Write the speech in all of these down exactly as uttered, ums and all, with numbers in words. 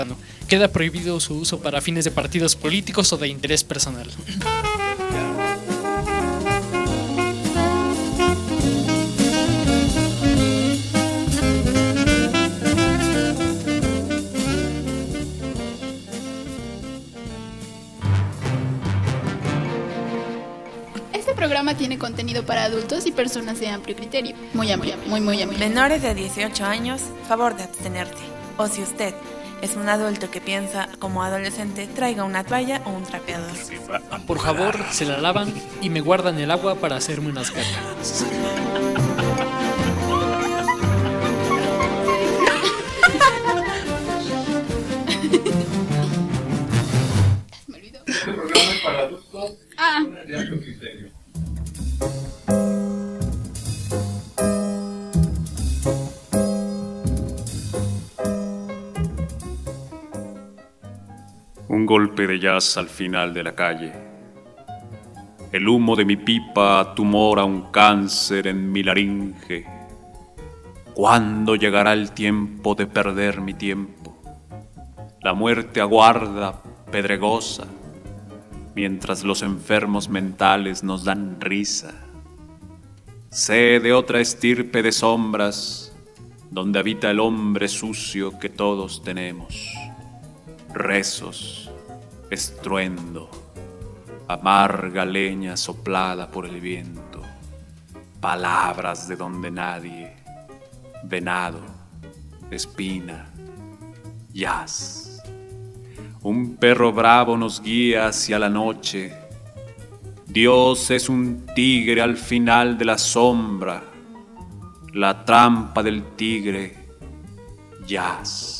Queda prohibido su uso para fines de partidos políticos o de interés personal. Este programa tiene contenido para adultos y personas de amplio criterio. Muy amplio, muy, muy amplio. Menores de dieciocho años, favor de abstenerte. O si usted es un adulto que piensa como adolescente, traiga una toalla o un trapeador. Por favor, se la lavan y me guardan el agua para hacerme unas catas. Me olvidó. Este programa es para adultos Ah. de amplio criterio. Un golpe de jazz al final de la calle. El humo de mi pipa tumora un cáncer en mi laringe. ¿Cuándo llegará el tiempo de perder mi tiempo? La muerte aguarda, pedregosa, mientras los enfermos mentales nos dan risa. Sé de otra estirpe de sombras, donde habita el hombre sucio que todos tenemos. Rezos, estruendo, amarga leña soplada por el viento, palabras de donde nadie, venado, espina, jazz. Un perro bravo nos guía hacia la noche. Dios es un tigre al final de la sombra, la trampa del tigre, jazz.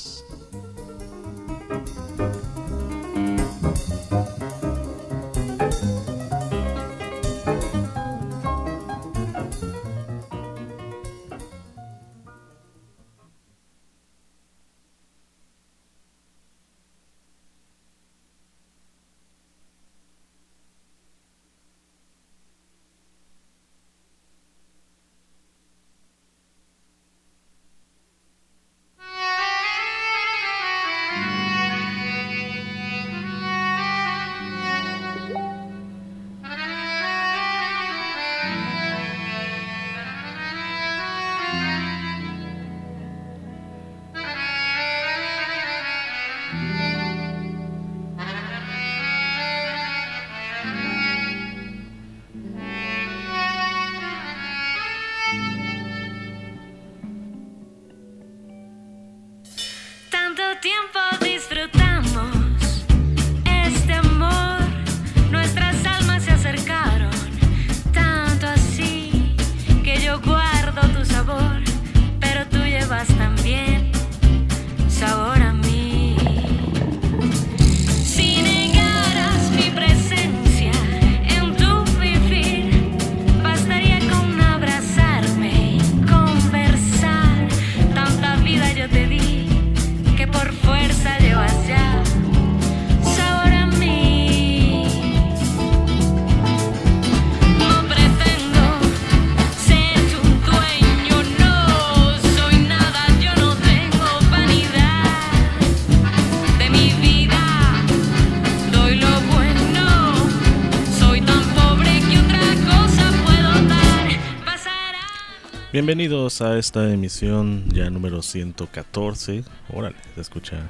Bienvenidos a esta emisión ya número ciento catorce. Órale, se escucha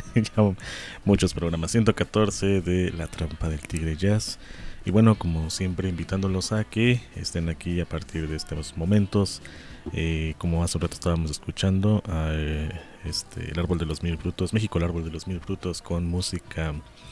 ya muchos programas. ciento catorce de La Trampa del Tigre Jazz. Y bueno, como siempre, invitándolos a que estén aquí a partir de estos momentos. Eh, como hace un rato estábamos escuchando, a, eh, este, El Árbol de los Mil Frutos, México, El Árbol de los Mil Frutos, con música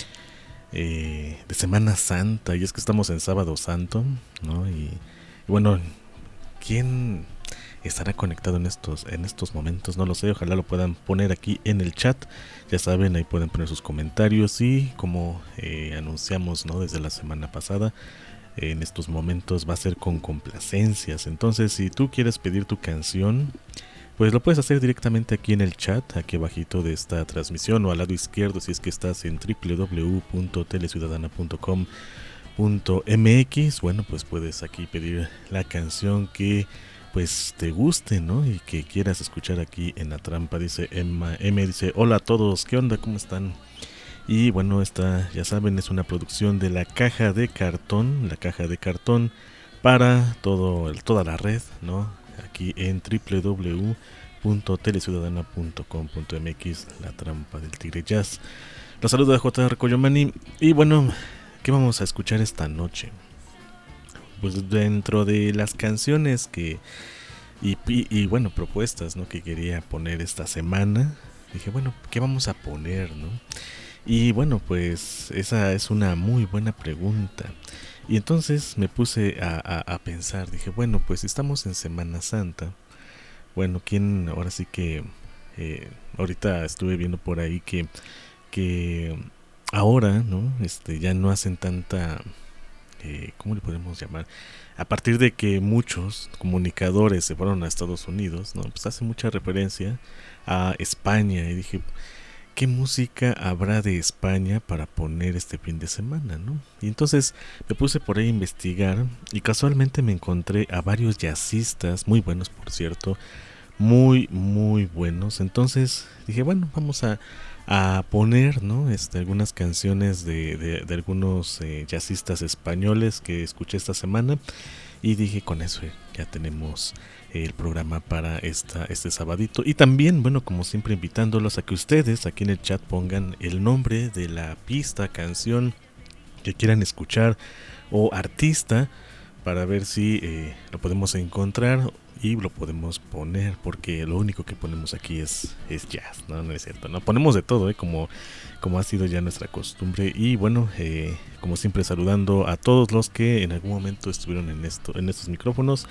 eh, de Semana Santa. Y es que estamos en Sábado Santo, ¿no? Y, y bueno, ¿quién estará conectado en estos en estos momentos? No lo sé, ojalá lo puedan poner aquí en el chat. Ya saben, ahí pueden poner sus comentarios y como eh, anunciamos, ¿no?, desde la semana pasada, eh, en estos momentos va a ser con complacencias. Entonces, si tú quieres pedir tu canción, pues lo puedes hacer directamente aquí en el chat, aquí abajito de esta transmisión, o al lado izquierdo si es que estás en doble u doble u doble u punto teleciudadana punto com punto m x. Bueno, pues puedes aquí pedir la canción que pues te guste, ¿no? Y que quieras escuchar aquí en La Trampa. Dice Emma, M dice, hola a todos, ¿qué onda? ¿Cómo están? Y bueno, esta, ya saben, es una producción de La Caja de Cartón, La Caja de Cartón para todo el, toda la red, ¿no? Aquí en doble u doble u doble u punto teleciudadana punto com punto m x, La Trampa del Tigre Jazz. Los saluda J R Coyomani. Y bueno, ¿qué vamos a escuchar esta noche? Pues dentro de las canciones que y, y, y bueno, propuestas, ¿no?, que quería poner esta semana, dije, bueno, ¿qué vamos a poner, no? Y bueno, pues esa es una muy buena pregunta. Y entonces me puse a, a, a pensar, dije, bueno, pues estamos en Semana Santa. Bueno, ¿quién? Ahora sí que eh, ahorita estuve viendo por ahí que, que ahora, ¿no? Este, ya no hacen tanta... Eh, ¿cómo le podemos llamar? A partir de que muchos comunicadores se fueron a Estados Unidos, ¿no? Pues hace mucha referencia a España. Y dije, ¿qué música habrá de España para poner este fin de semana, ¿no? Y entonces me puse por ahí a investigar y casualmente me encontré a varios jazzistas, muy buenos por cierto, muy, muy buenos. Entonces dije, bueno, vamos a... a poner, ¿no? Este, algunas canciones de, de, de algunos eh, jazzistas españoles que escuché esta semana y dije, con eso ya tenemos el programa para esta, este sabadito. Y también, bueno, como siempre, invitándolos a que ustedes aquí en el chat pongan el nombre de la pista, canción que quieran escuchar o artista para ver si eh, lo podemos encontrar y lo podemos poner, porque lo único que ponemos aquí es, es jazz, ¿no? No es cierto, no ponemos de todo, ¿eh? como, como ha sido ya nuestra costumbre. Y bueno, eh, como siempre, saludando a todos los que en algún momento estuvieron en esto, en estos micrófonos.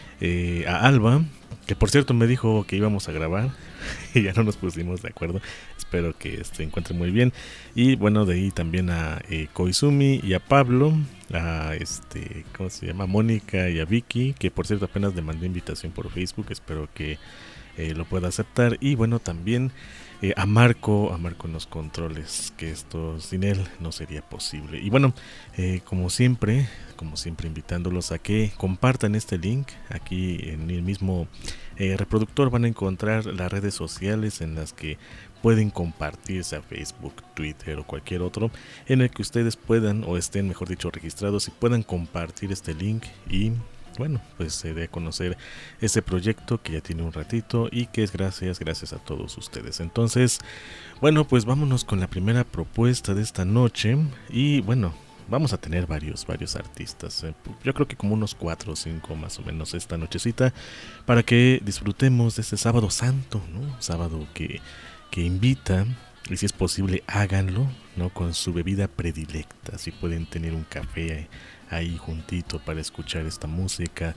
Eh, a Alba, que por cierto me dijo que íbamos a grabar y ya no nos pusimos de acuerdo. Espero que se encuentre muy bien. Y bueno, de ahí también a eh, Koizumi y a Pablo, a este, ¿cómo se llama? Mónica y a Vicky, que por cierto apenas le mandé invitación por Facebook. Espero que eh, lo pueda aceptar. Y bueno, también eh, a Marco, a Marco en los controles, que esto sin él no sería posible. Y bueno, eh, como siempre, como siempre invitándolos a que compartan este link. Aquí en el mismo eh, reproductor van a encontrar las redes sociales en las que pueden compartirse, a Facebook, Twitter o cualquier otro, en el que ustedes puedan, o estén mejor dicho registrados, y puedan compartir este link y bueno, pues se dé a conocer este proyecto que ya tiene un ratito y que es gracias, gracias a todos ustedes. Entonces, bueno, pues vámonos con la primera propuesta de esta noche. Y bueno, vamos a tener varios, varios artistas, eh, yo creo que como unos cuatro o cinco más o menos esta nochecita, para que disfrutemos de este sábado santo, ¿no? Sábado que que invita, y si es posible háganlo, ¿no?, con su bebida predilecta. Si pueden tener un café ahí juntito para escuchar esta música,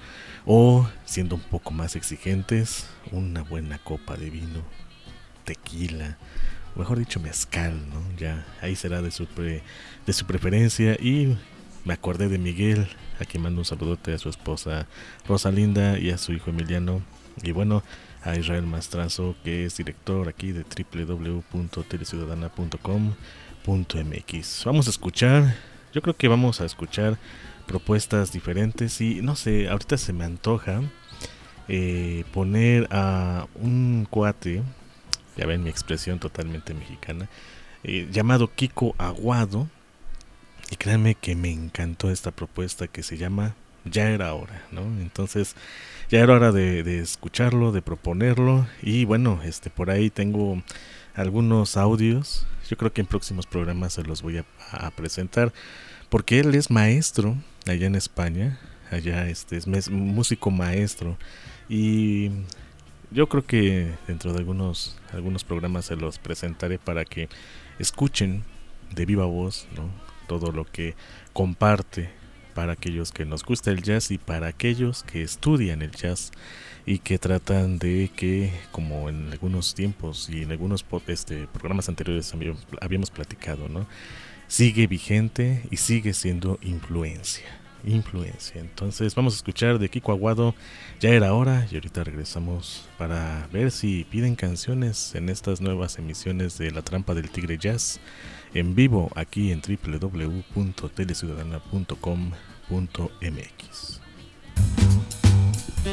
o siendo un poco más exigentes, una buena copa de vino, tequila, o mejor dicho mezcal, ¿no? Ya ahí será de su, pre, de su preferencia. Y me acordé de Miguel, a quien mando un saludote, a su esposa Rosalinda y a su hijo Emiliano. Y bueno, a Israel Mastrazo, que es director aquí de doble u doble u doble u punto teleciudadana punto com punto m x. Vamos a escuchar, yo creo que vamos a escuchar propuestas diferentes. Y no sé, ahorita se me antoja eh, poner a un cuate, ya ven mi expresión totalmente mexicana, eh, llamado Kiko Aguado. Y créanme que me encantó esta propuesta que se llama Ya era hora, ¿no? Entonces ya era hora de, de escucharlo, de proponerlo. Y bueno, este por ahí tengo algunos audios. Yo creo que en próximos programas se los voy a, a presentar, porque él es maestro allá en España. Allá este es mes, músico maestro. Y yo creo que dentro de algunos, algunos programas se los presentaré para que escuchen de viva voz, ¿no?, todo lo que comparte, para aquellos que nos gusta el jazz y para aquellos que estudian el jazz y que tratan de que, como en algunos tiempos y en algunos este, programas anteriores habíamos platicado, ¿no?, sigue vigente y sigue siendo influencia, influencia. Entonces vamos a escuchar de Kiko Aguado, Ya era hora, y ahorita regresamos para ver si piden canciones en estas nuevas emisiones de La Trampa del Tigre Jazz en vivo aquí en doble u doble u doble u punto teleciudadana punto com punto m x.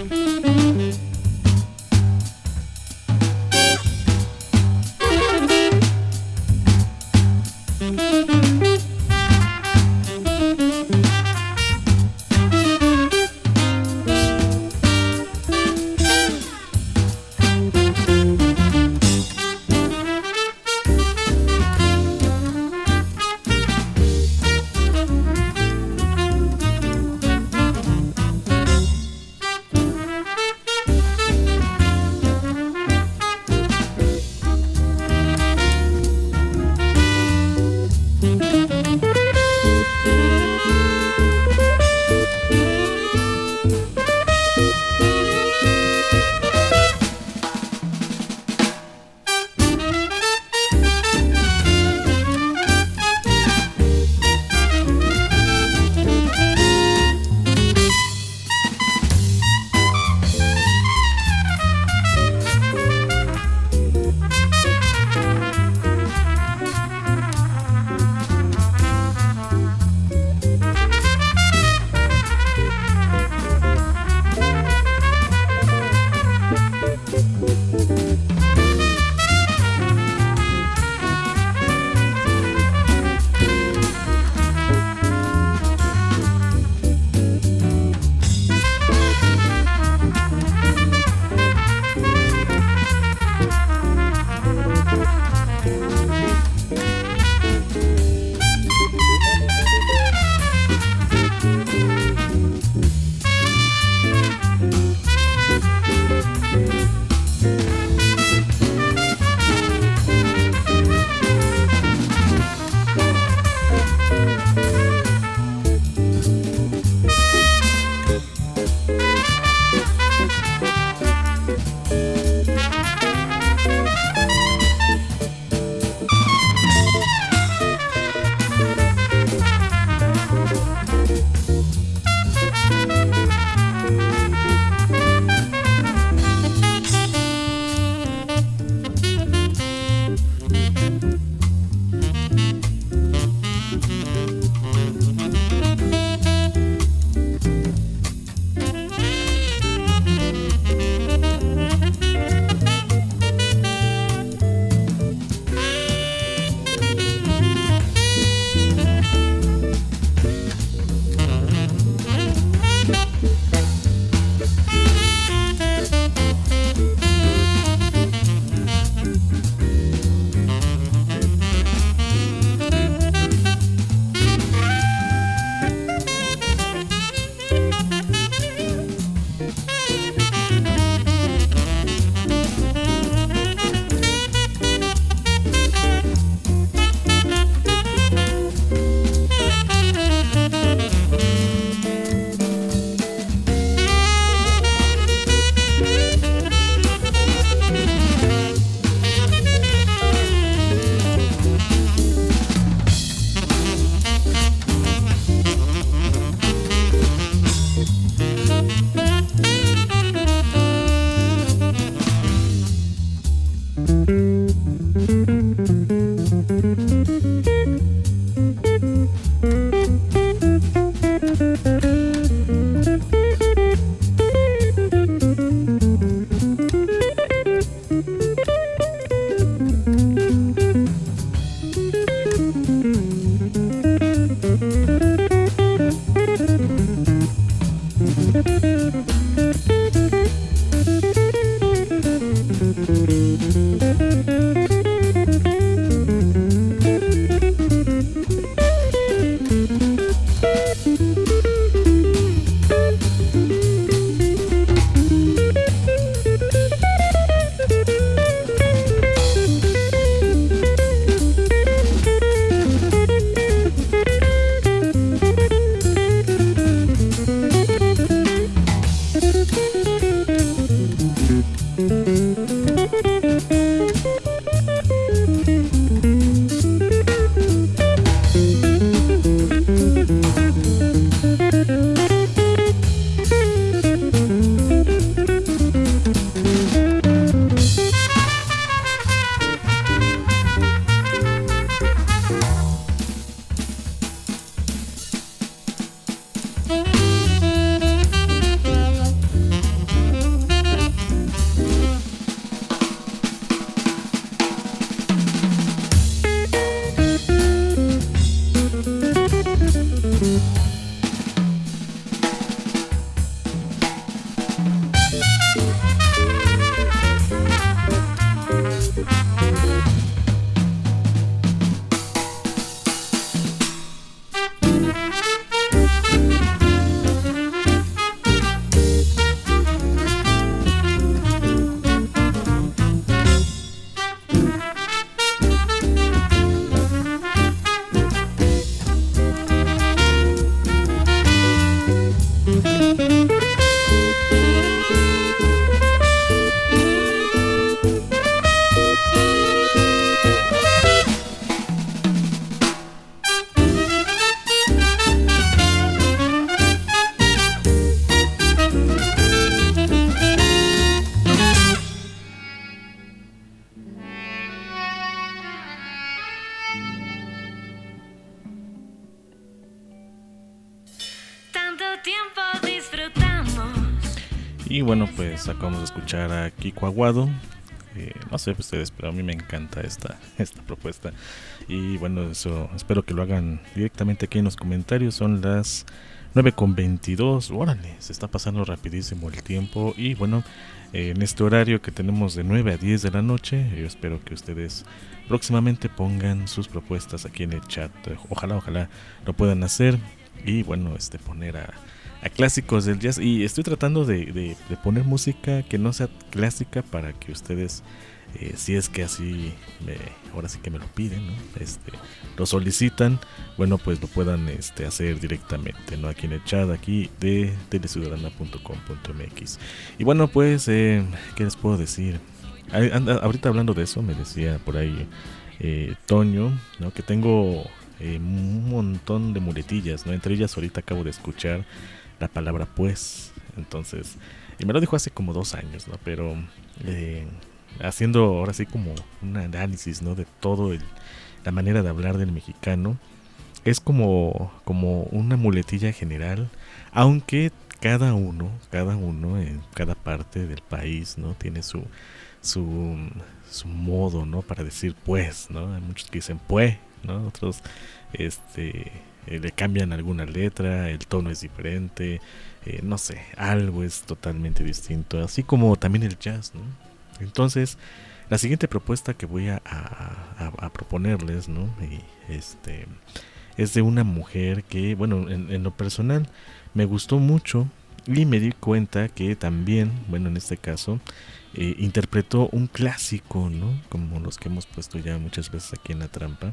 Y bueno, pues acabamos de escuchar a Kiko Aguado. Eh, no sé ustedes, pero a mí me encanta esta, esta propuesta. Y bueno, eso espero que lo hagan directamente aquí en los comentarios. Son las nueve con veintidós. Órale, se está pasando rapidísimo el tiempo. Y bueno, eh, en este horario que tenemos de nueve a diez de la noche, yo espero que ustedes próximamente pongan sus propuestas aquí en el chat. Ojalá, ojalá lo puedan hacer. Y bueno, este poner a, a clásicos del jazz. Y estoy tratando de, de, de poner música que no sea clásica para que ustedes, eh, si es que así, me, ahora sí que me lo piden, ¿no? Este, lo solicitan, bueno, pues lo puedan este, hacer directamente, ¿no? Aquí en el chat, aquí de teleciudadana punto com punto m x. Y bueno, pues, eh, ¿qué les puedo decir? Anda, ahorita hablando de eso, me decía por ahí eh, Toño, ¿no? Que tengo eh, un montón de muletillas, ¿no? Entre ellas ahorita acabo de escuchar la palabra pues. Entonces, y me lo dijo hace como dos años, ¿no? Pero eh, haciendo ahora sí como un análisis, ¿no? De todo el, la manera de hablar del mexicano, es como, como una muletilla general, aunque cada uno, cada uno en cada parte del país, ¿no? Tiene su su, su modo, ¿no? Para decir pues, ¿no? Hay muchos que dicen pues, ¿no? Otros este eh, le cambian alguna letra, el tono es diferente, eh, no sé, algo es totalmente distinto, así como también el jazz, ¿no? Entonces, la siguiente propuesta que voy a, a, a, a proponerles, ¿no? Y este es de una mujer que, bueno, en, en lo personal me gustó mucho y me di cuenta que también, bueno, en este caso, eh, interpretó un clásico, ¿no? Como los que hemos puesto ya muchas veces aquí en La Trampa.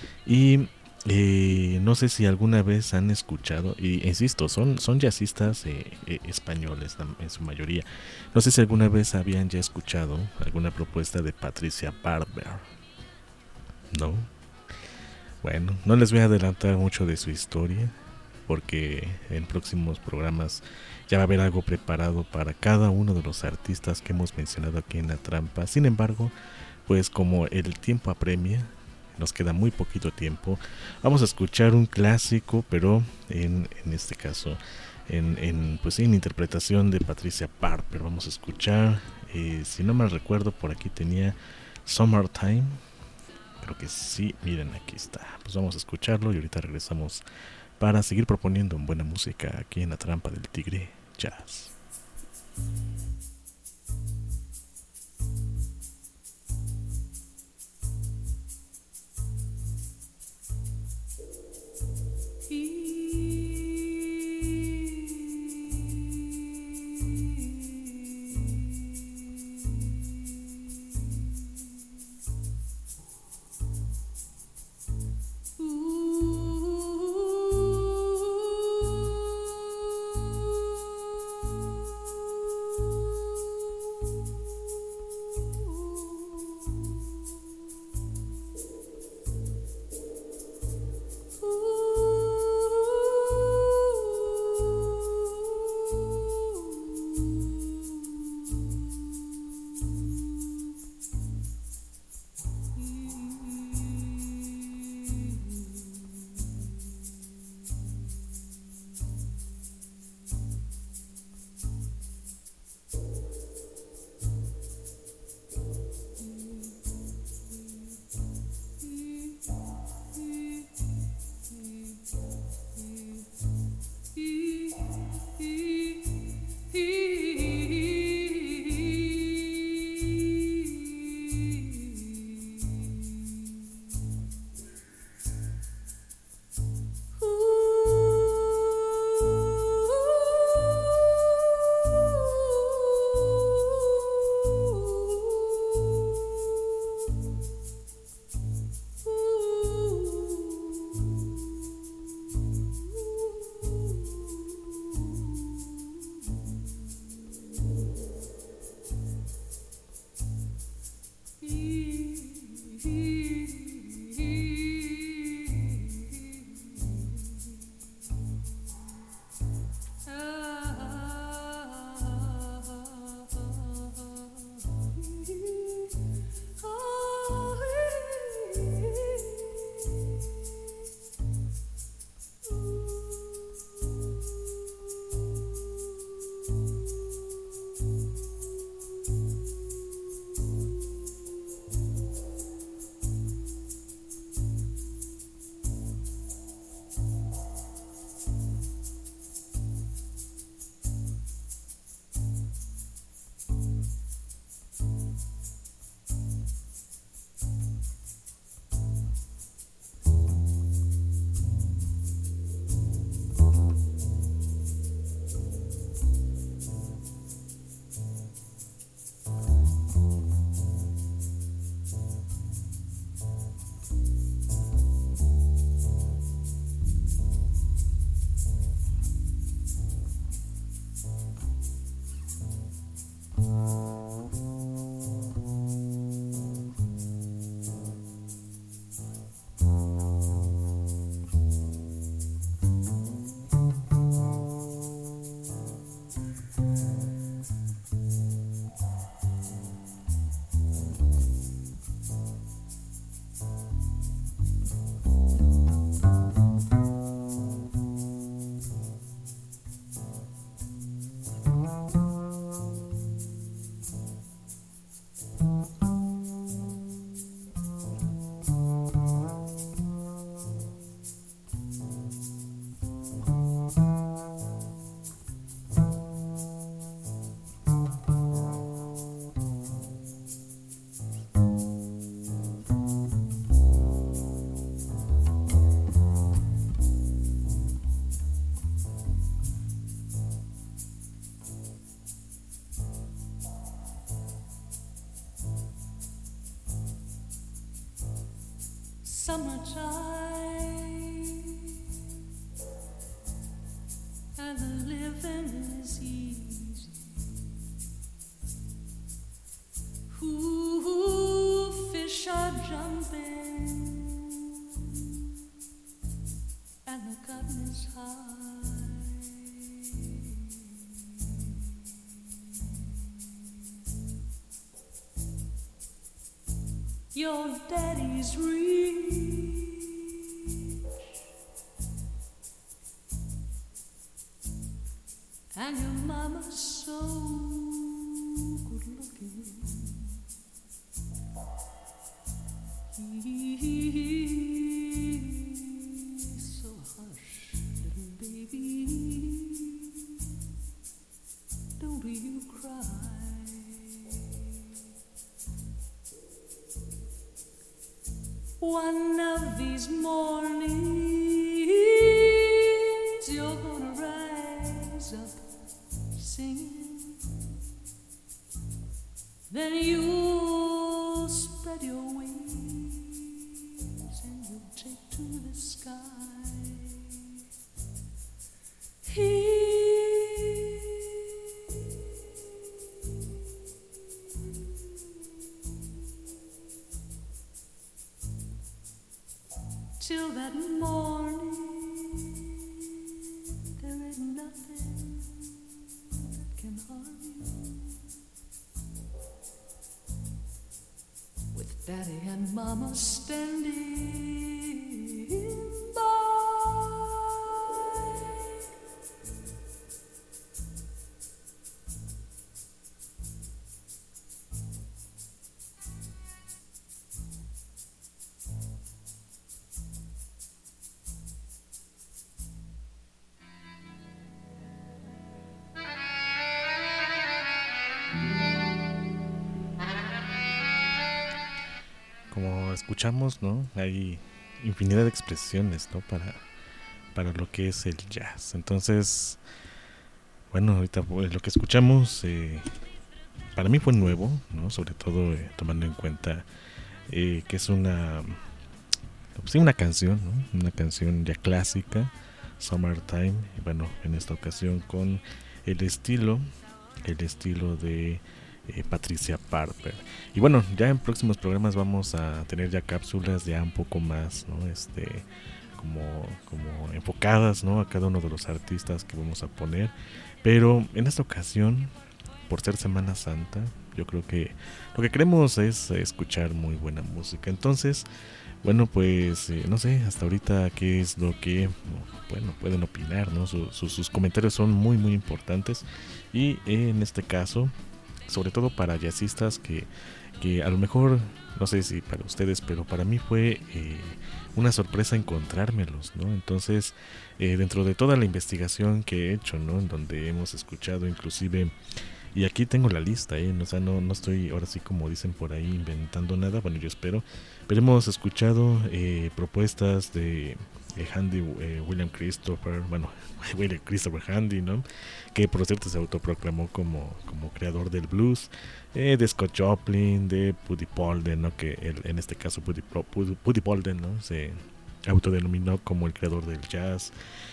Y eh, no sé si alguna vez han escuchado, y insisto, son, son jazzistas eh, eh, españoles en su mayoría. No sé si alguna vez habían ya escuchado alguna propuesta de Patricia Barber, ¿no? Bueno, no les voy a adelantar mucho de su historia, porque en próximos programas ya va a haber algo preparado para cada uno de los artistas que hemos mencionado aquí en La Trampa. Sin embargo, pues como el tiempo apremia, nos queda muy poquito tiempo, vamos a escuchar un clásico, pero en, en este caso en, en, pues en interpretación de Patricia Barber. Vamos a escuchar, eh, si no mal recuerdo, por aquí tenía Summertime. Creo que sí, miren, aquí está. Pues vamos a escucharlo y ahorita regresamos para seguir proponiendo buena música aquí en La Trampa del Tigre Jazz. Ooh. summertime, and the living is easy. Ooh, fish are jumping, and the cotton is high. Your daddy's rich, and your mama's so good looking. So hush, little baby, don't you cry. One of these mornings you're gonna rise up singing, then you'll spread your wings and you'll take to the sky. He till that morning, there ain't nothing that can harm you. With daddy and mama standing by. Como escuchamos, ¿no? Hay infinidad de expresiones, ¿no? Para, para lo que es el jazz. Entonces, bueno, ahorita pues, lo que escuchamos eh, para mí fue nuevo, ¿no? Sobre todo eh, tomando en cuenta eh, que es una, sí, una canción, ¿no? Una canción ya clásica, Summertime. Y bueno, en esta ocasión con el estilo, el estilo de Eh, Patricia Parper. Y bueno, ya en próximos programas vamos a tener ya cápsulas ya un poco más, ¿no? Este, como, como enfocadas, ¿no? A cada uno de los artistas que vamos a poner. Pero en esta ocasión, por ser Semana Santa, yo creo que lo que queremos es escuchar muy buena música. Entonces, bueno, pues eh, no sé, hasta ahorita qué es lo que, bueno, pueden opinar, ¿no? Su, su, sus comentarios son muy, muy importantes. Y eh, en este caso, sobre todo para jazzistas que, que a lo mejor, no sé si para ustedes, pero para mí fue eh, una sorpresa encontrármelos, ¿no? Entonces, eh, dentro de toda la investigación que he hecho, ¿no? En donde hemos escuchado inclusive, y aquí tengo la lista, ¿eh? O sea, no, no estoy ahora sí como dicen por ahí inventando nada, bueno, yo espero, pero hemos escuchado eh, propuestas de eh, Handy eh, William Christopher, bueno, William Christopher Handy, ¿no? Que por cierto se autoproclamó como, como creador del blues, eh, de Scott Joplin, de Buddy Bolden, ¿no? Que él, en este caso Buddy, Buddy, Buddy Bolden, ¿no? Se autodenominó como el creador del jazz.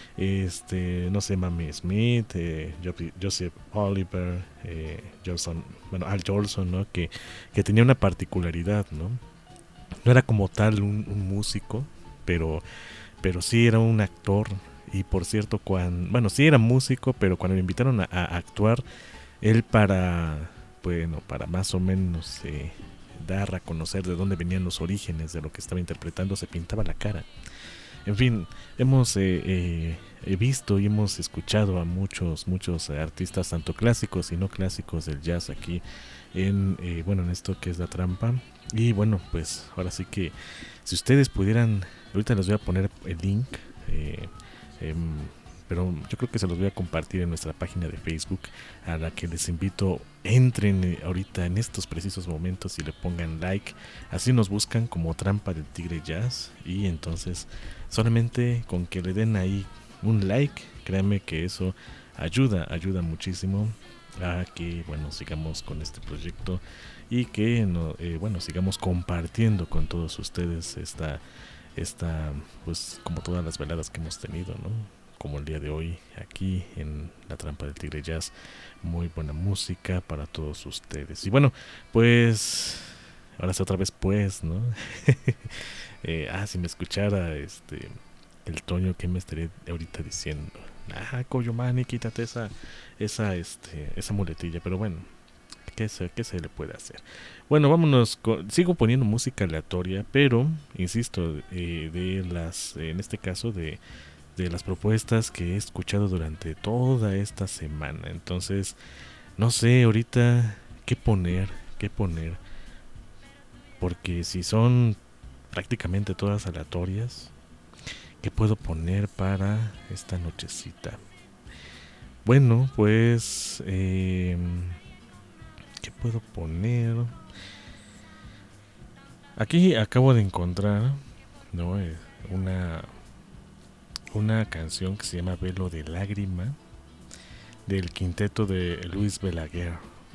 Este, no sé, Mamie Smith, eh, Joseph Oliver, eh, Jolson, bueno, Al Jolson, ¿no? Que, que tenía una particularidad, ¿no? No era como tal un, un músico, pero, pero sí era un actor. Y por cierto, cuando, bueno, sí era músico, pero cuando me invitaron a, a actuar, él para, bueno, para más o menos eh, dar a conocer de dónde venían los orígenes de lo que estaba interpretando, se pintaba la cara. En fin, hemos eh, eh, visto y hemos escuchado a muchos, muchos artistas, tanto clásicos y no clásicos del jazz aquí en, eh, bueno, en esto que es La Trampa. Y bueno, pues ahora sí que si ustedes pudieran, ahorita les voy a poner el link, eh, eh, pero yo creo que se los voy a compartir en nuestra página de Facebook, a la que les invito, entren ahorita en estos precisos momentos y le pongan like. Así nos buscan como Trampa del Tigre Jazz, y entonces solamente con que le den ahí un like, créanme que eso ayuda, ayuda muchísimo a que, bueno, sigamos con este proyecto y que no, eh, bueno, sigamos compartiendo con todos ustedes esta esta, pues como todas las veladas que hemos tenido, ¿no? Como el día de hoy aquí en La Trampa del Tigre Jazz, muy buena música para todos ustedes. Y bueno, pues ahora sí otra vez pues, ¿no? eh, ah, si me escuchara este el Toño, ¿qué me estaría ahorita diciendo? Ah, Coyomani, quítate esa esa este esa muletilla, pero bueno, ¿qué se, qué se le puede hacer? Bueno, vámonos con, sigo poniendo música aleatoria, pero insisto, eh, de las en este caso de de las propuestas que he escuchado durante toda esta semana. Entonces, no sé ahorita qué poner, qué poner, porque si son prácticamente todas aleatorias, ¿qué puedo poner para esta nochecita? Bueno, pues, eh, ¿qué puedo poner? Aquí acabo de encontrar, ¿no? Eh, una una canción que se llama Velo de Lágrima, del quinteto de Luis Balaguer.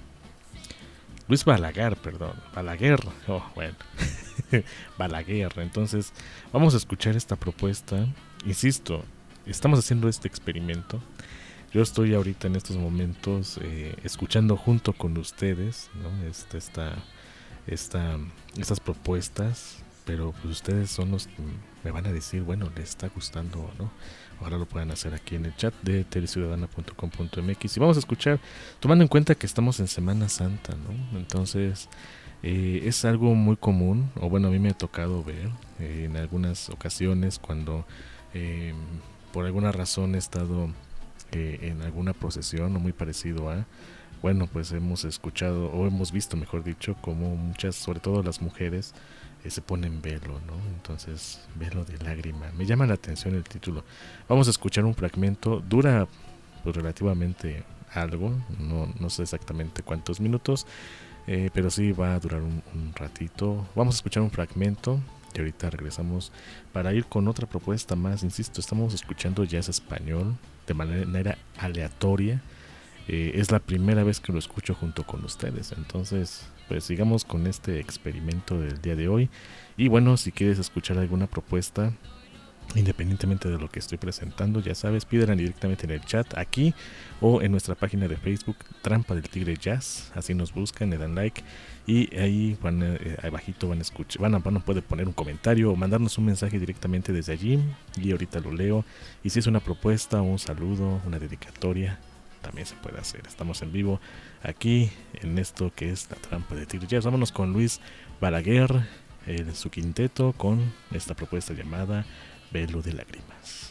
Luis Balaguer, perdón. Balaguer. Oh, bueno. Balaguer. Entonces, vamos a escuchar esta propuesta. Insisto, estamos haciendo este experimento. Yo estoy ahorita en estos momentos eh, escuchando junto con ustedes, ¿no? Esta, esta, esta, estas propuestas. Pero pues ustedes son los que me van a decir, bueno, les está gustando o no. Ahora lo pueden hacer aquí en el chat de teleciudadana punto com punto m x. Y vamos a escuchar, tomando en cuenta que estamos en Semana Santa, ¿no? Entonces, eh, es algo muy común, o bueno, a mí me ha tocado ver eh, en algunas ocasiones cuando eh, por alguna razón he estado eh, en alguna procesión o muy parecido a... Bueno, pues hemos escuchado, o hemos visto, mejor dicho, como muchas, sobre todo las mujeres, se ponen velo, ¿no? Entonces, Velo de Lágrima. Me llama la atención el título. Vamos a escuchar un fragmento. Dura pues relativamente algo. No, no sé exactamente cuántos minutos, eh, pero sí va a durar un, un ratito. Vamos a escuchar un fragmento y ahorita regresamos para ir con otra propuesta más. Insisto, estamos escuchando jazz español de manera aleatoria. Eh, es la primera vez que lo escucho junto con ustedes. Entonces, pues sigamos con este experimento del día de hoy. Y bueno, si quieres escuchar alguna propuesta, independientemente de lo que estoy presentando, ya sabes, pídela directamente en el chat aquí o en nuestra página de Facebook, Trampa del Tigre Jazz. Así nos buscan, le dan like y ahí van, eh, abajito van a escuchar, van a, van a poder poner un comentario o mandarnos un mensaje directamente desde allí y ahorita lo leo. Y si es una propuesta, un saludo, una dedicatoria, también se puede hacer. Estamos en vivo aquí en esto que es La Trampa de Tigre Jazz. Vámonos con Luis Balaguer, eh, su quinteto, con esta propuesta llamada Velo de Lágrimas.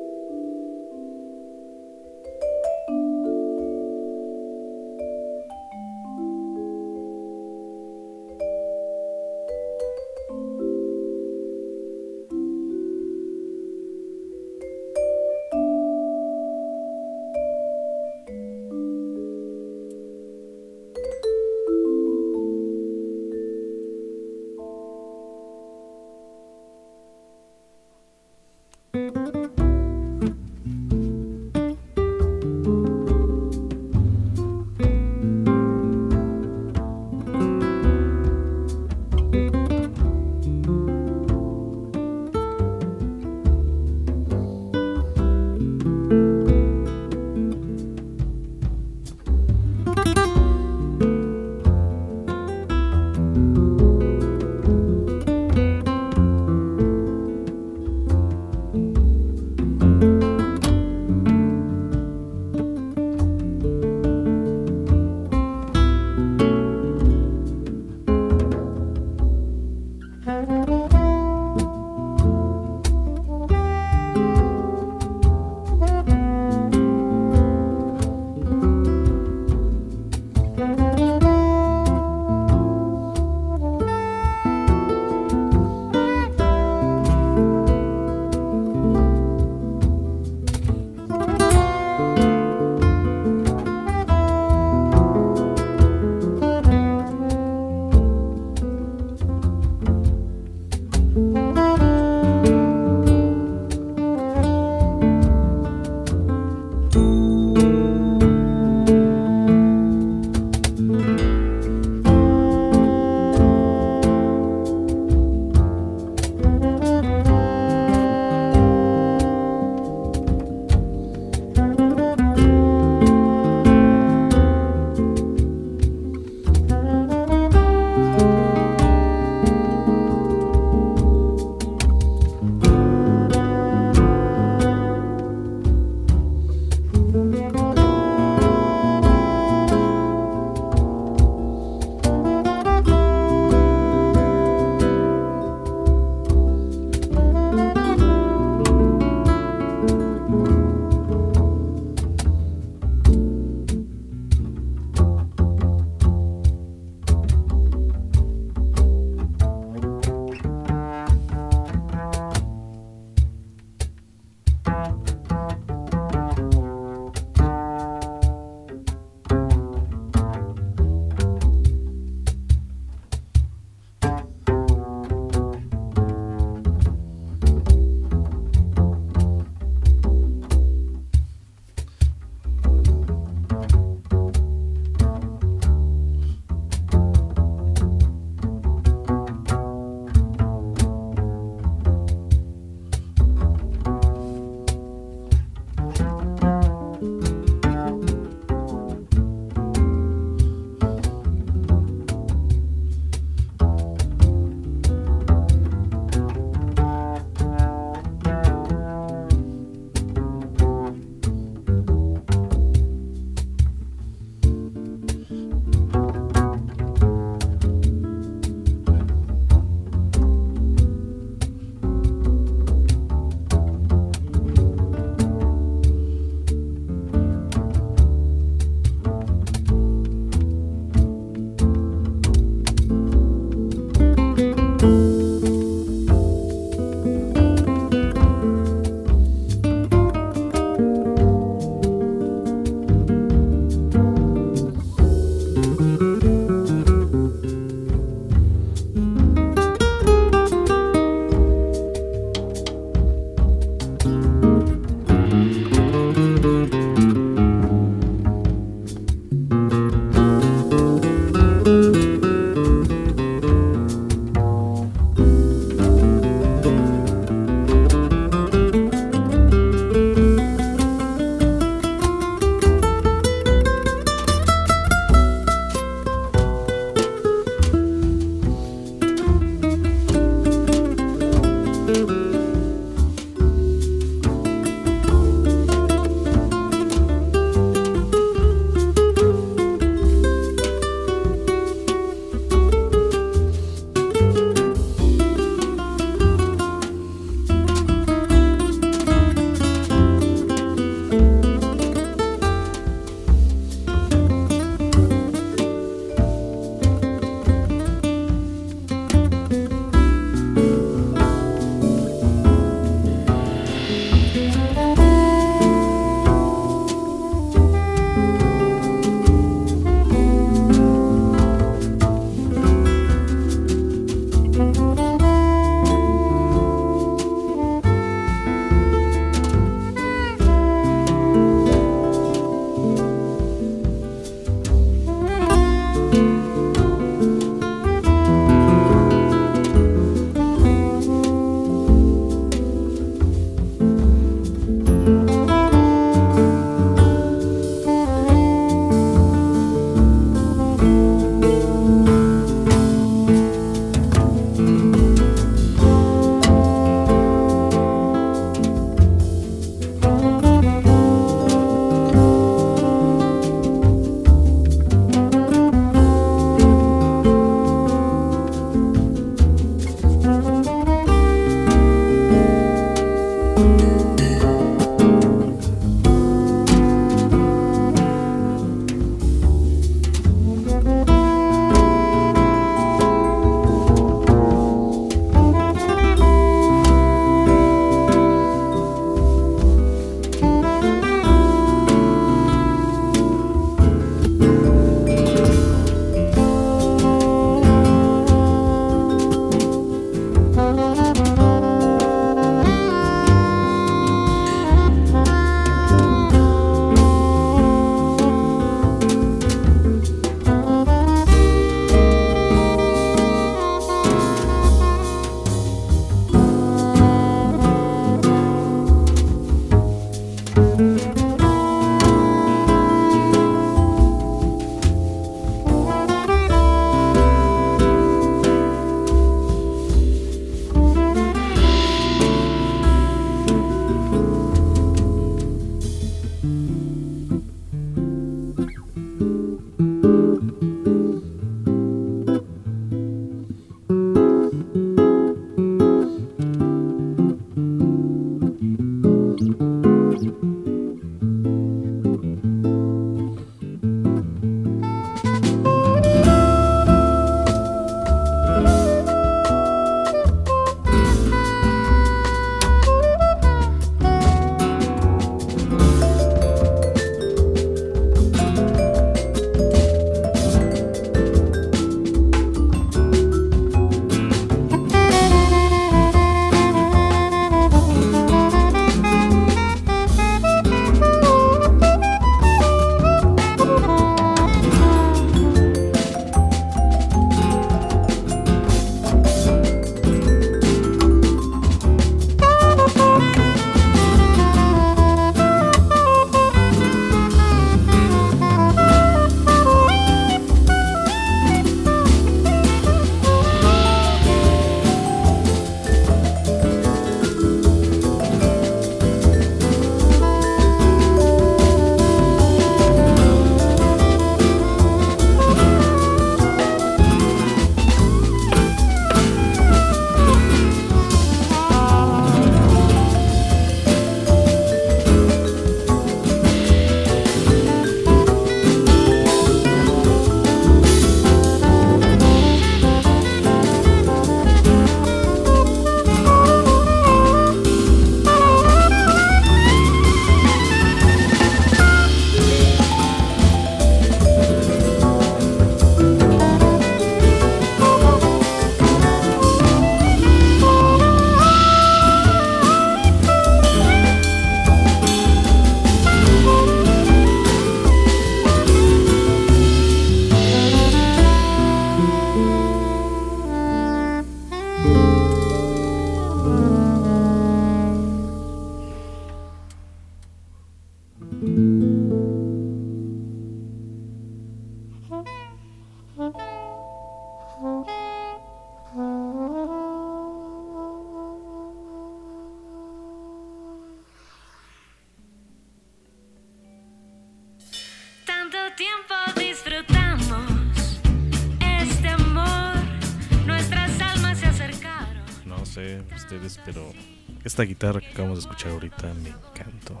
sé ustedes, pero esta guitarra que acabamos de escuchar ahorita me encantó.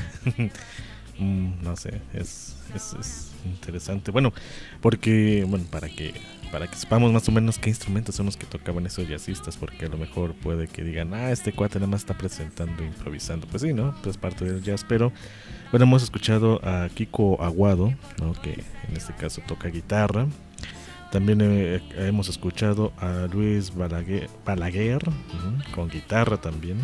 mm, no sé, es, es, es interesante. Bueno, porque, bueno, para que para que sepamos más o menos qué instrumentos son los que tocaban esos jazzistas, porque a lo mejor puede que digan, ah, este cuate nada más está presentando, improvisando. Pues sí, ¿no? Pues parte del jazz, pero bueno, hemos escuchado a Kiko Aguado, ¿no? Que en este caso toca guitarra. También eh, hemos escuchado a Luis Balaguer, Balaguer uh, con guitarra también.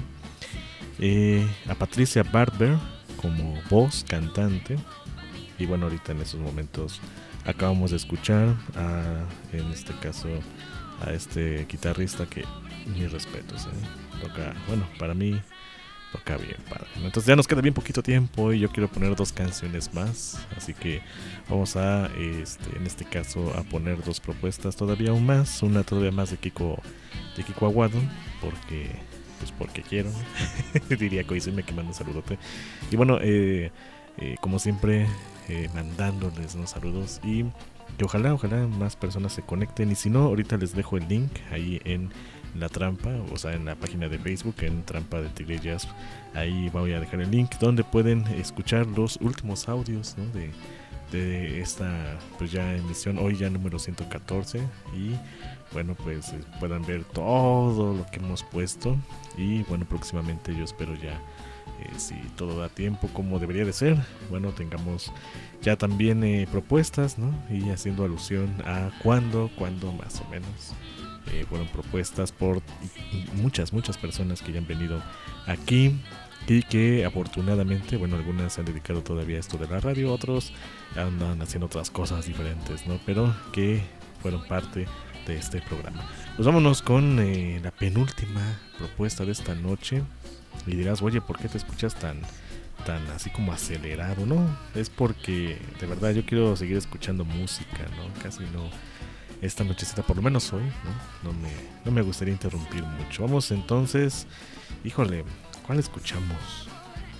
Eh, a Patricia Barber como voz, cantante. Y bueno, ahorita en esos momentos acabamos de escuchar a, en este caso, a este guitarrista que mis respetos, ¿eh? Toca, bueno, para mí toca bien padre. Entonces ya nos queda bien poquito tiempo y yo quiero poner dos canciones más, así que vamos a, este, en este caso, a poner dos propuestas todavía aún más, una todavía más de Kiko, de Kiko Aguado, porque, pues porque quiero, ¿no? Diría Coisime que manda un saludote. Y bueno, eh, eh, como siempre, eh, mandándoles unos saludos y que ojalá, ojalá más personas se conecten, y si no, ahorita les dejo el link ahí en La Trampa, o sea, en la página de Facebook, en Trampa del Tigre Jazz. Ahí voy a dejar el link donde pueden escuchar los últimos audios, ¿no? de, de esta, pues ya emisión, hoy ya número ciento catorce, y bueno, pues eh, puedan ver todo lo que hemos puesto, y bueno, próximamente yo espero ya, eh, si todo da tiempo como debería de ser, bueno, tengamos ya también eh, propuestas, ¿no? Y haciendo alusión a cuándo, cuándo más o menos. Eh, fueron propuestas por muchas, muchas personas que ya han venido aquí y que afortunadamente, bueno, algunas se han dedicado todavía a esto de la radio, otros andan haciendo otras cosas diferentes, ¿no? Pero que fueron parte de este programa. Pues vámonos con eh, la penúltima propuesta de esta noche. Y dirás, oye, ¿por qué te escuchas tan, tan así como acelerado? No, es porque de verdad yo quiero seguir escuchando música, ¿no? Casi no. Esta nochecita, por lo menos hoy, ¿no? No me, no me gustaría interrumpir mucho. Vamos entonces, híjole, ¿cuál escuchamos?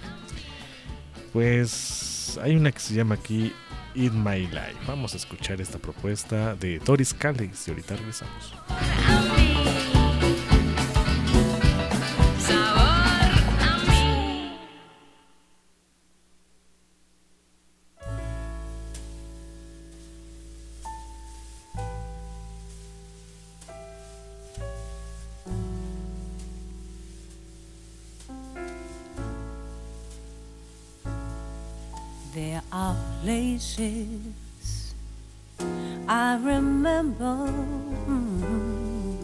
Pues hay una que se llama aquí Eat My Life. Vamos a escuchar esta propuesta de Doris Calix y ahorita regresamos. There are places I remember mm,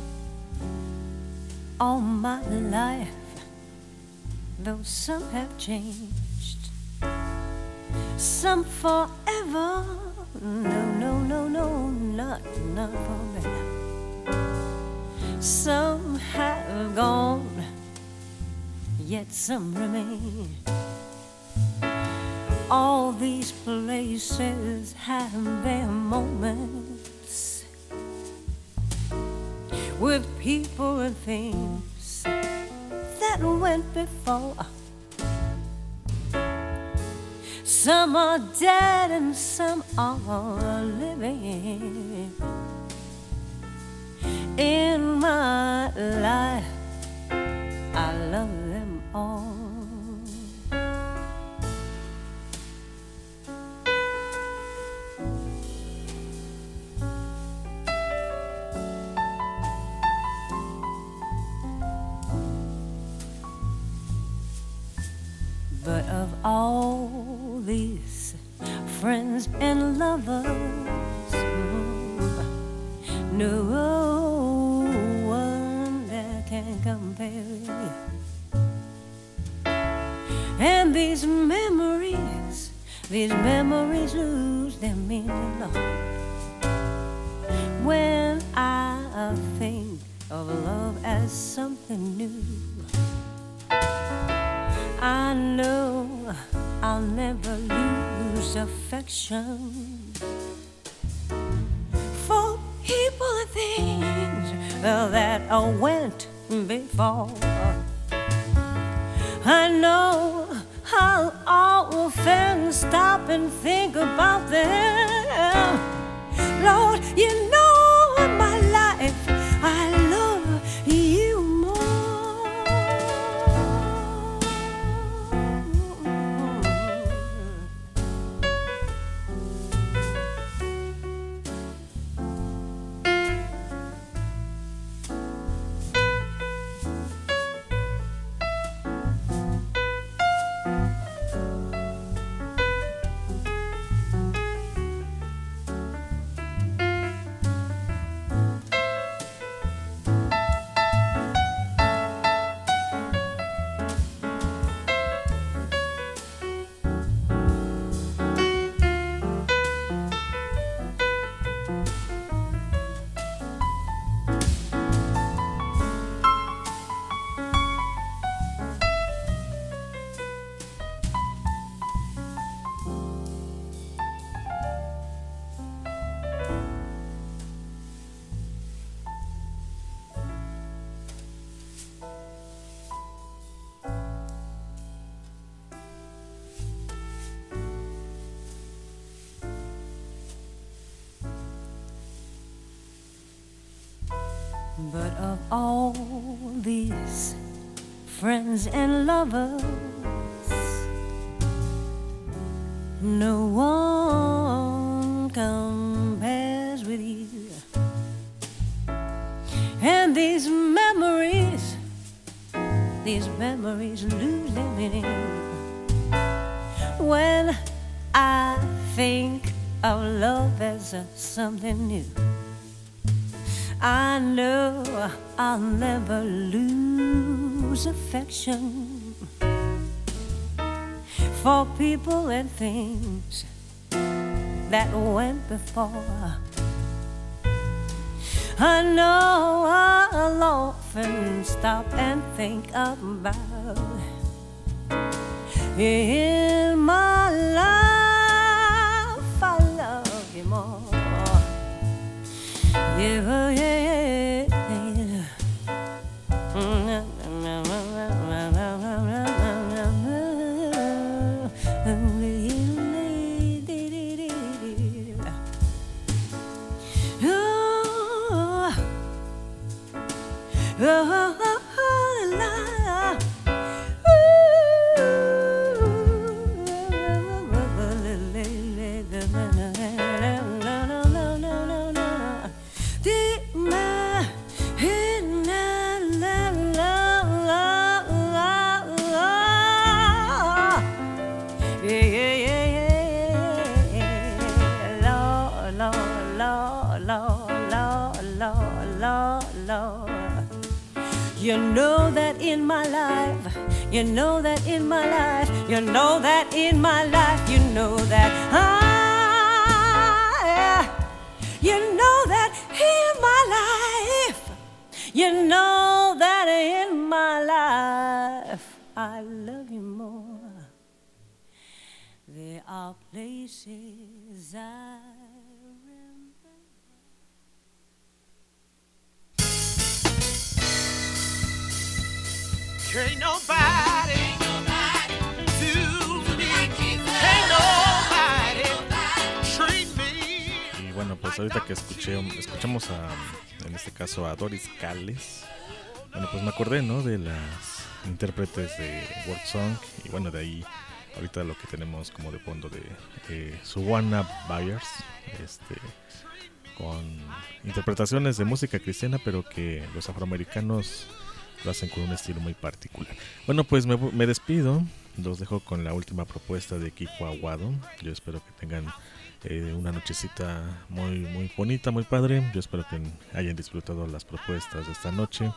all my life, though some have changed, some forever. No, no, no, no, not, not forever. Some have gone, yet some remain. All these places have their moments with people and things that went before. Some are dead and some are living. In my life, I love them all. But of all these friends and lovers, no one that can compare. And these memories, these memories lose their meaning, Lord, when I think of love as something new. I know I'll never lose affection for people and things that went before. I know I'll often stop and think about them. Lord, you know in my life I love you But of all these friends and lovers, no one compares with you. And these memories, these memories lose their meaning when I think of love as uh, something new. I know I'll never lose affection for people and things that went before. I know I'll often stop and think about in my life I love you more. Yeah, yeah, yeah. You know that in my life, you know that in my life, you know that in my life, you know that I, you know that in my life, you know that in my life, I love you more. There are places I Ain't nobody, ain't nobody do me, ain't nobody treat me. Y bueno, pues ahorita que escuché, escuchamos a, en este caso a Doris Calles, bueno, pues me acordé, ¿no? De las intérpretes de World Song y bueno, de ahí ahorita lo que tenemos como de fondo de, de Suwana Byers, este, con interpretaciones de música cristiana, pero que los afroamericanos lo hacen con un estilo muy particular. Bueno, pues me, me despido. Los dejo con la última propuesta de Kiko Aguado. Yo espero que tengan eh, una nochecita muy, muy bonita, muy padre. Yo espero que hayan disfrutado las propuestas de esta noche.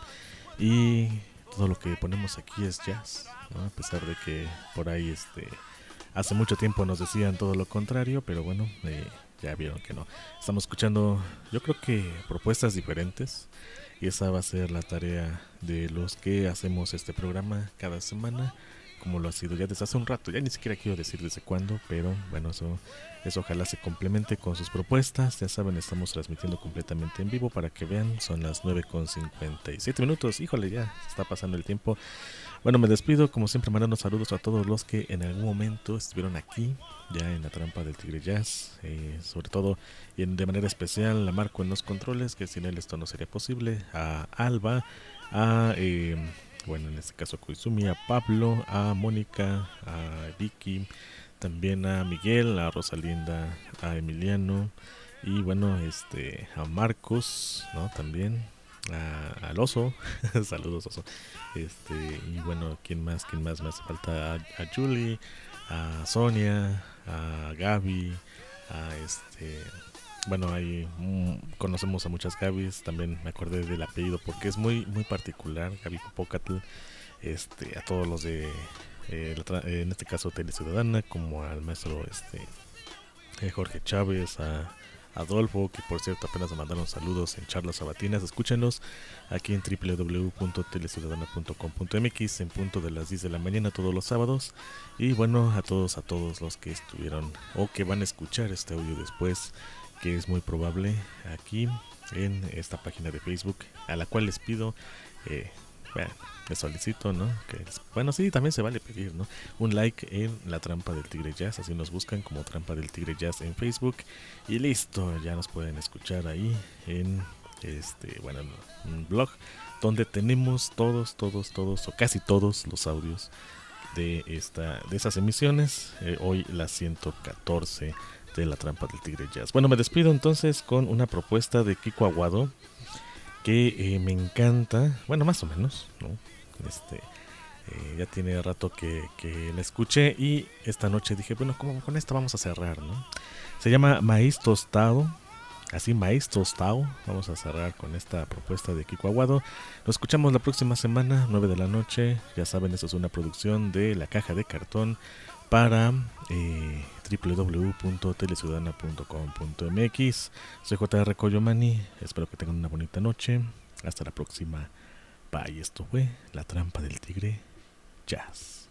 Y todo lo que ponemos aquí es jazz, ¿no? A pesar de que por ahí este, hace mucho tiempo nos decían todo lo contrario, pero bueno, eh, ya vieron que no. Estamos escuchando, yo creo que propuestas diferentes. Y esa va a ser la tarea de los que hacemos este programa cada semana, como lo ha sido ya desde hace un rato. Ya ni siquiera quiero decir desde cuándo, pero bueno, eso, eso ojalá se complemente con sus propuestas. Ya saben, estamos transmitiendo completamente en vivo para que vean. Son las nueve con cincuenta y siete minutos. Híjole, ya está pasando el tiempo. Bueno, me despido, como siempre, mandando saludos a todos los que en algún momento estuvieron aquí, ya en la trampa del Tigre Jazz, eh, sobre todo y en, de manera especial a Marco en los controles, que sin él esto no sería posible, a Alba, a, eh, bueno, en este caso a Koizumi, a Pablo, a Mónica, a Vicky, también a Miguel, a Rosalinda, a Emiliano, y bueno, este, a Marcos, ¿no? También. A, al Oso, saludos Oso, este, y bueno, ¿quién más? ¿Quién más? Me hace falta a, a Julie, a Sonia, a Gaby, a este, bueno, ahí mm, conocemos a muchas Gabys, también me acordé del apellido porque es muy, muy particular, Gaby Popocatl, este, a todos los de, eh, la, en este caso Tele Ciudadana, como al maestro este, eh, Jorge Chávez, a Adolfo, que por cierto apenas me mandaron saludos en charlas sabatinas. Escúchenos aquí en doble u doble u doble u punto teleciudadana punto com punto m x en punto de las diez de la mañana todos los sábados. Y bueno, a todos, a todos los que estuvieron o que van a escuchar este audio después, que es muy probable, aquí en esta página de Facebook, a la cual les pido, eh, bueno, les solicito, ¿no? Que les, bueno, sí, también se vale pedir, ¿no? Un like en La Trampa del Tigre Jazz, así nos buscan como Trampa del Tigre Jazz en Facebook. Y listo, ya nos pueden escuchar ahí en este, bueno, un blog donde tenemos todos, todos, todos o casi todos los audios de esta, de esas emisiones. Eh, hoy la ciento catorce de La Trampa del Tigre Jazz. Bueno, me despido entonces con una propuesta de Kiko Aguado que eh, me encanta, bueno, más o menos, ¿no? Este, eh, ya tiene rato que, que la escuché y esta noche dije, bueno, como con esta vamos a cerrar, ¿no? Se llama Maíz Tostado, así Maíz Tostado. Vamos a cerrar con esta propuesta de Kiko Aguado. Nos escuchamos la próxima semana, nueve de la noche. Ya saben, eso es una producción de La Caja de Cartón para eh, doble u doble u doble u punto teleciudadana punto com punto m x. Soy J R Coyomani, espero que tengan una bonita noche. Hasta la próxima. Bye. Esto fue La Trampa del Tigre Jazz.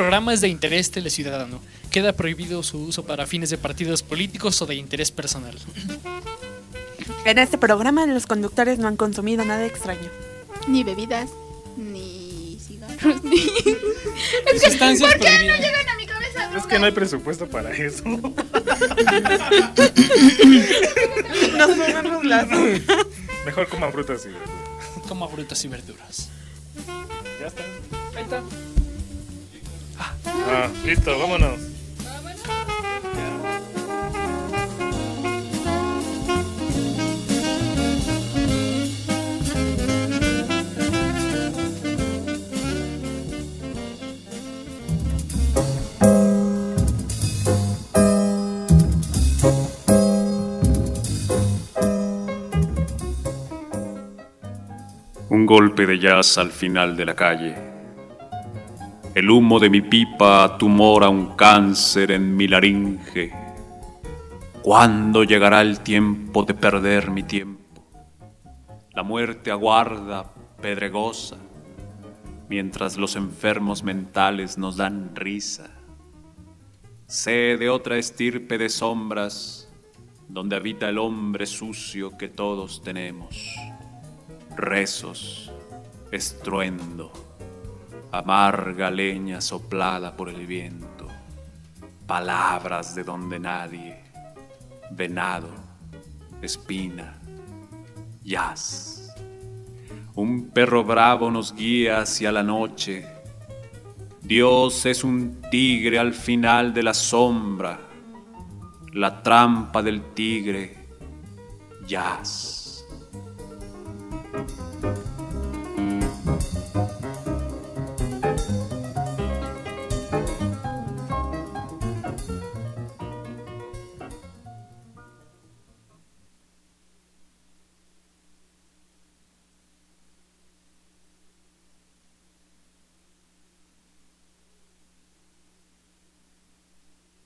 programa es de interés teleciudadano. Queda prohibido su uso para fines de partidos políticos o de interés personal. En este programa los conductores no han consumido nada extraño. Ni bebidas, ni cigarros, ni... Es que, ¿por qué no llegan a mi cabeza? Es que no hay presupuesto para eso. No somos las... Mejor coman frutas y verduras. Como frutas y verduras. Ya está. Ahí está. Ah, listo, vámonos. Un golpe de jazz al final de la calle. El humo de mi pipa tumora un cáncer en mi laringe. ¿Cuándo llegará el tiempo de perder mi tiempo? La muerte aguarda, pedregosa, mientras los enfermos mentales nos dan risa. Sé de otra estirpe de sombras, donde habita el hombre sucio que todos tenemos. Rezos, estruendo, amarga leña soplada por el viento, palabras de donde nadie, venado, espina, jazz. Un perro bravo nos guía hacia la noche. Dios es un tigre al final de la sombra, la trampa del tigre, jazz.